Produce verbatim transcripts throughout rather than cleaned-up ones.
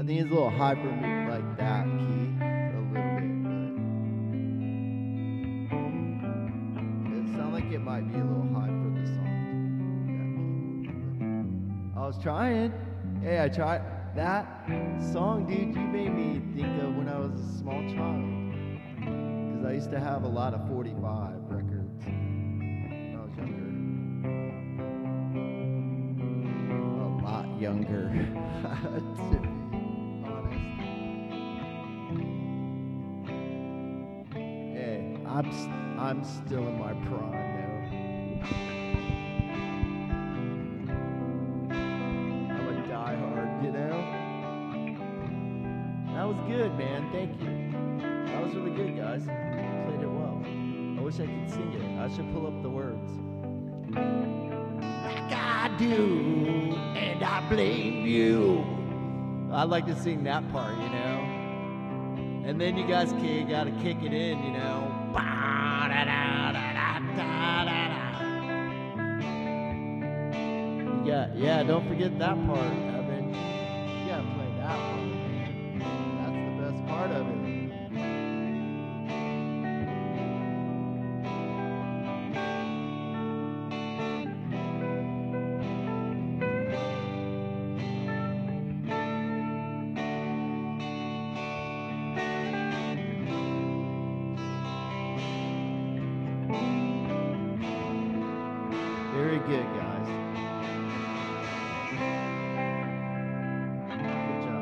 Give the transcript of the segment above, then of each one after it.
think it's a little high for me, like that key, a little bit, but it sounds like it might be a little high for the song. That key. But I was trying. Hey, I tried that song, dude. You made me think of when I was a small child, because I used to have a lot of forty-five records when I was younger. Younger, to be honest. Hey, I'm s- I'm still in my prime though. I'm a diehard, you know. That was good, man. Thank you. That was really good, guys. You played it well. I wish I could sing it. I should pull up the words. Like I do, and I blame you. I like to sing that part, you know. And then you guys got to kick it in, you know. You got, yeah, don't forget that part, Evan. You gotta play that part, man. That's the best part of it. Very good, guys. Good job.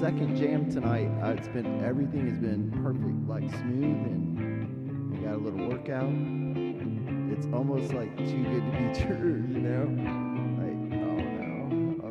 second jam tonight. Uh, it's been everything has been perfect, like smooth, and I got a little workout. It's almost like too good to be true, you know? Like, oh no,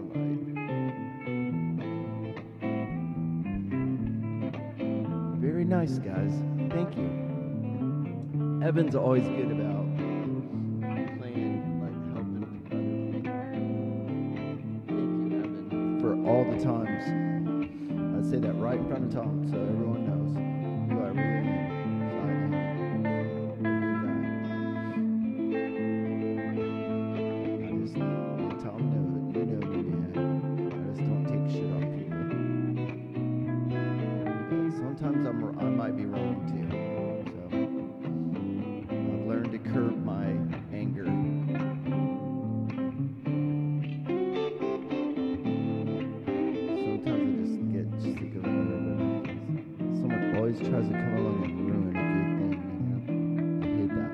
I'm like, very nice, guys. Thank you. Evan's always good about playing, like helping other people. Thank you, Evan, for all the times. I say that right in front of Tom, so everyone knows you are really excited. I just let Tom know that you know me, man. I just don't take shit off people. But sometimes I'm, I might be wrong too. I've learned to curb my anger. Sometimes I just get sick of it. Someone always tries to come along and ruin a good thing, you know? I hate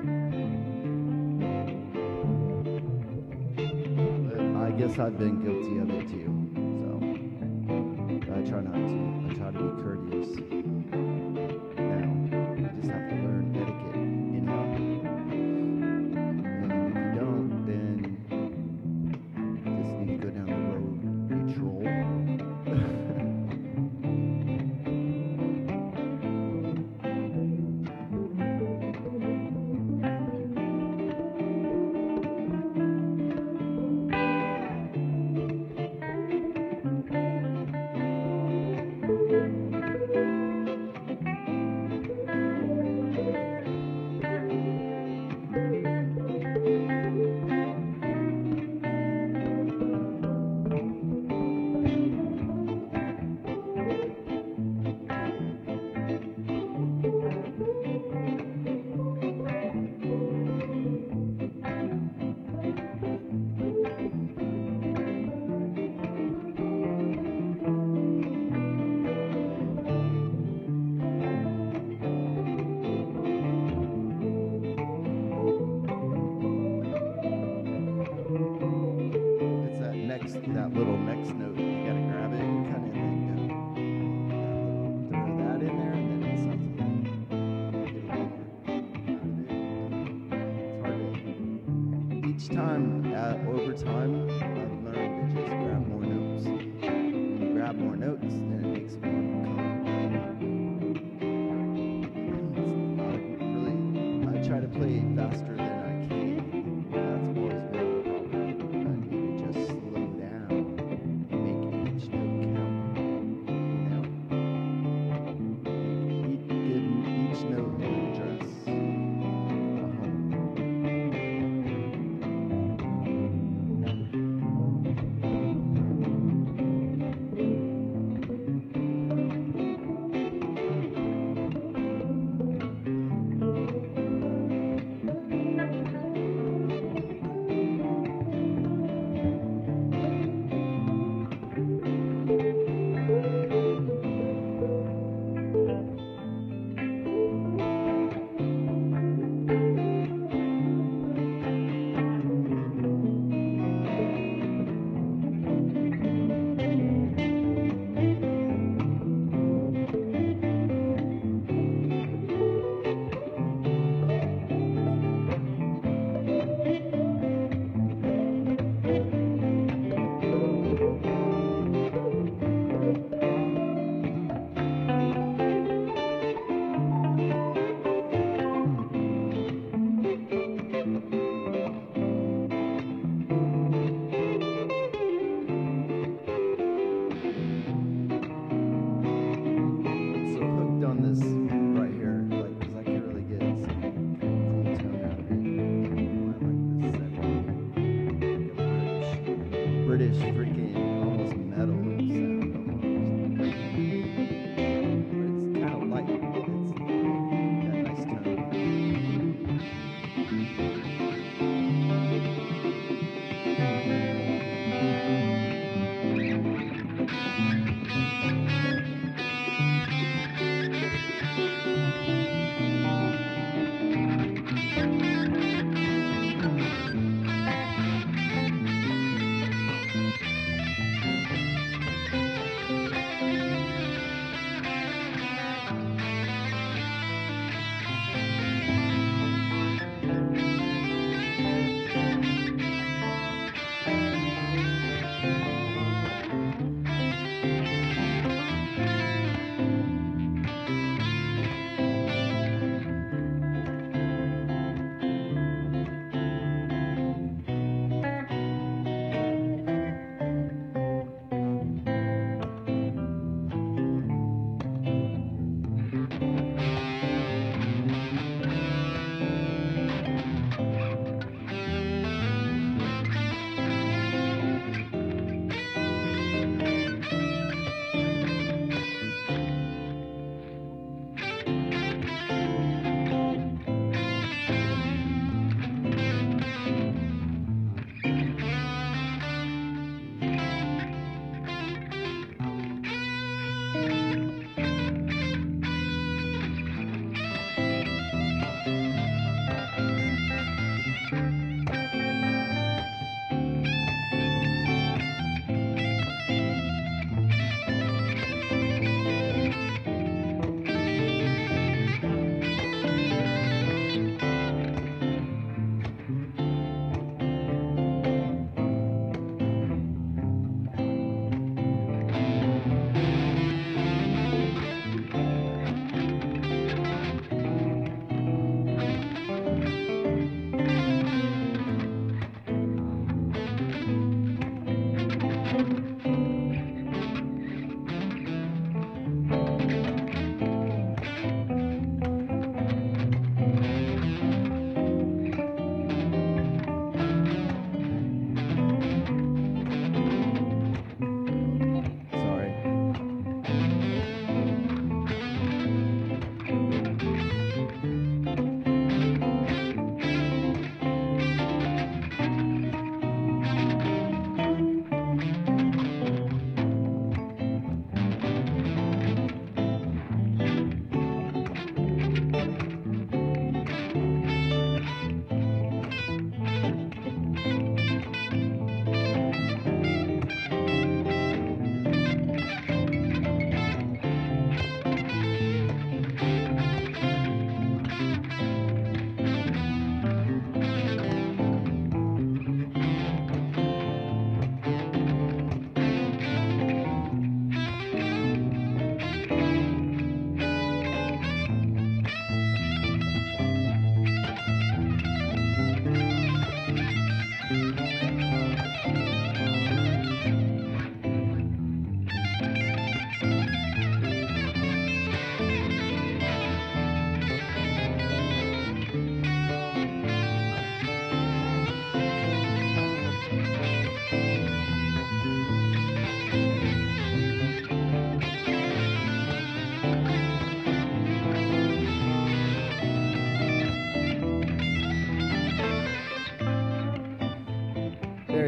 that. But I guess I've been guilty of it too. So but I try not to. I try to be courteous. Now, you just have to learn etiquette, you know? And if you don't, then you just need to go down the road, you troll. It's that next, that little next note. You gotta grab it and kind of then go. Throw that in there, and then it sounds like get a little more out of it. It's hard to. Each time, uh, over time, I've learned to just grab more notes. When you grab more notes, then it makes it more calm. Really, I try to play faster than I can. That's always been a problem. I need to just slow down and make each note count. You know, make each, give each note an address. A home. So hooked on this right here, like, 'cause I can really get some cool tone out of it. I like this setting. Like a British, British freaking almost metal sound almost. But it's kind of light. It's got nice tone.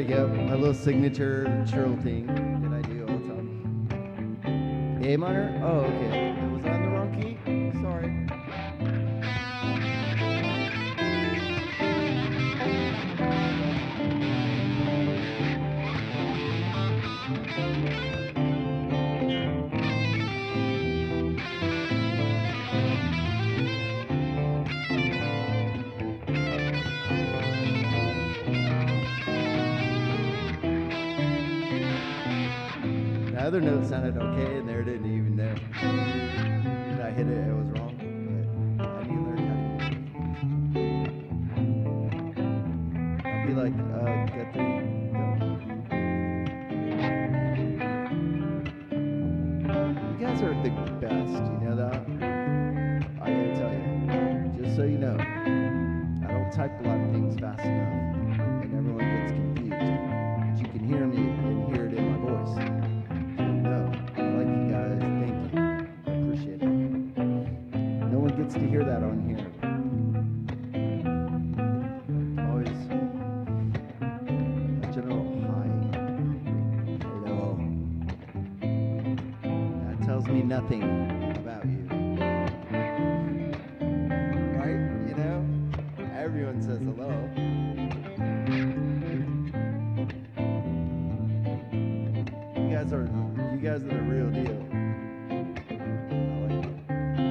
we go. My little signature trill thing that I do all the time. A minor? Oh, okay. Was I on the wrong key? Sorry. The other note sounded okay, and there didn't even know. When I hit it, it was wrong. But I need to learn how to use it. I'll be like, uh, get three, go. You guys are the best, you know that? I gotta tell you, just so you know, I don't type a lot of things fast enough, and everyone gets confused. But you can hear me and hear it in my voice. No, I like you guys. Thank you. I appreciate it. No one gets to hear that on here. Always a general hi. Hello. That tells me nothing about you. Right? You know? Everyone says hello. You guys are you guys are the real deal. I like it.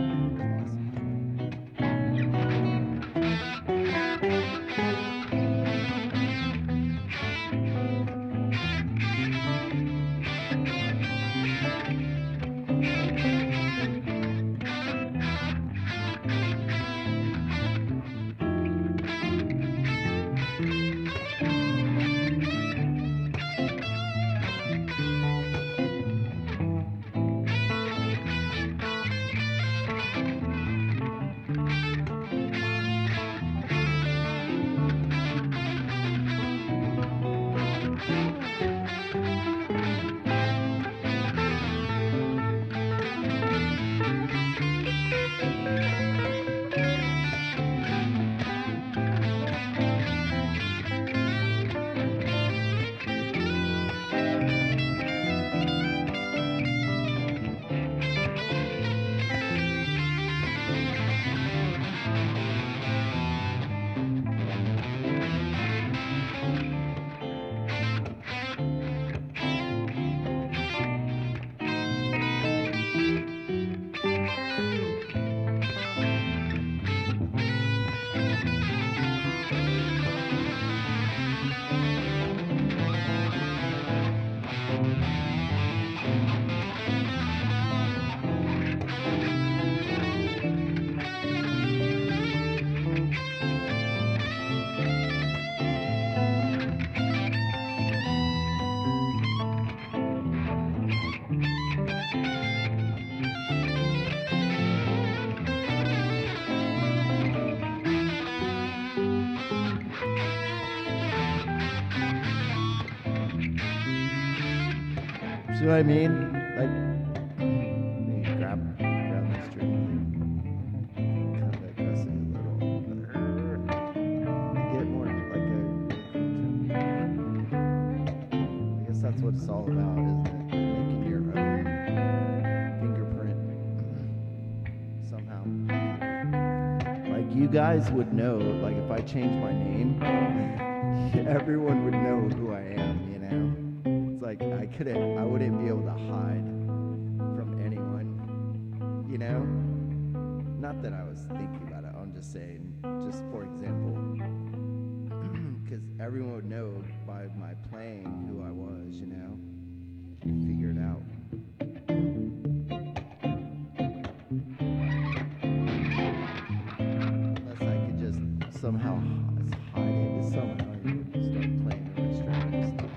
See what I mean? Like, let me grab, grab this string. Kind of aggressive a little. Get more like a. I guess that's what it's all about, isn't it? Making your own fingerprint somehow. Like you guys would know. Like if I changed my name, everyone would know who I am. You know. Like I couldn't, I wouldn't be able to hide from anyone, you know? Not that I was thinking about it, I'm just saying, just for example, because everyone would know by my playing who I was, you know? Figure it out. Unless I could just somehow hide it, somehow you would start playing the strings and stuff.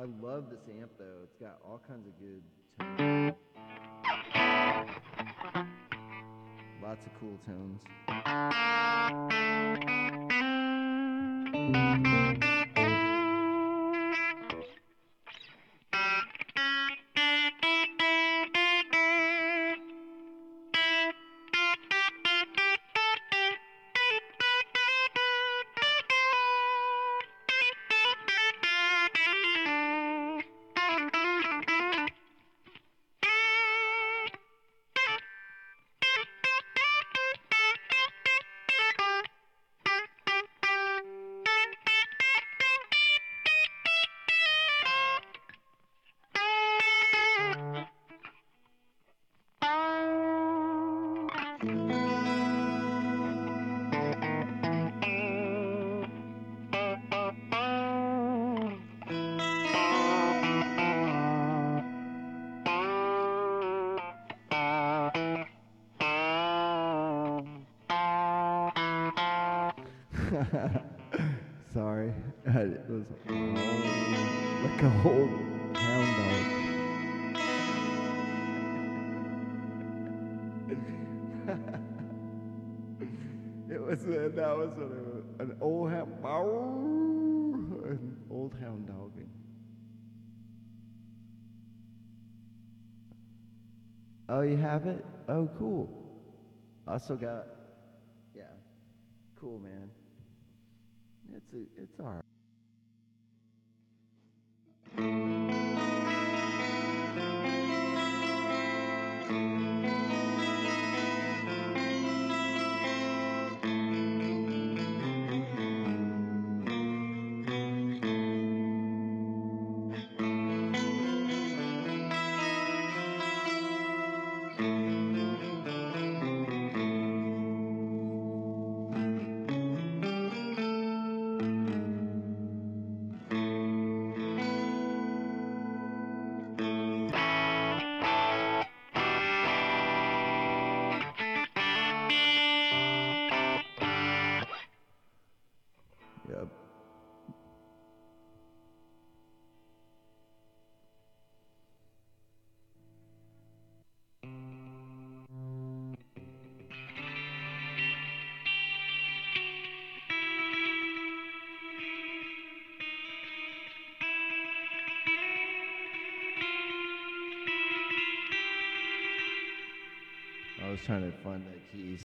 I love this amp though. It's got all kinds of good tones. Lots of cool tones. Sorry, it was like a whole hound dog. It was uh, that was an, an old hound, an old hound dog. Oh, you have it? Oh, cool. Also got, yeah, cool, man. It's a, it's all right. Yep. I was trying to find that keys.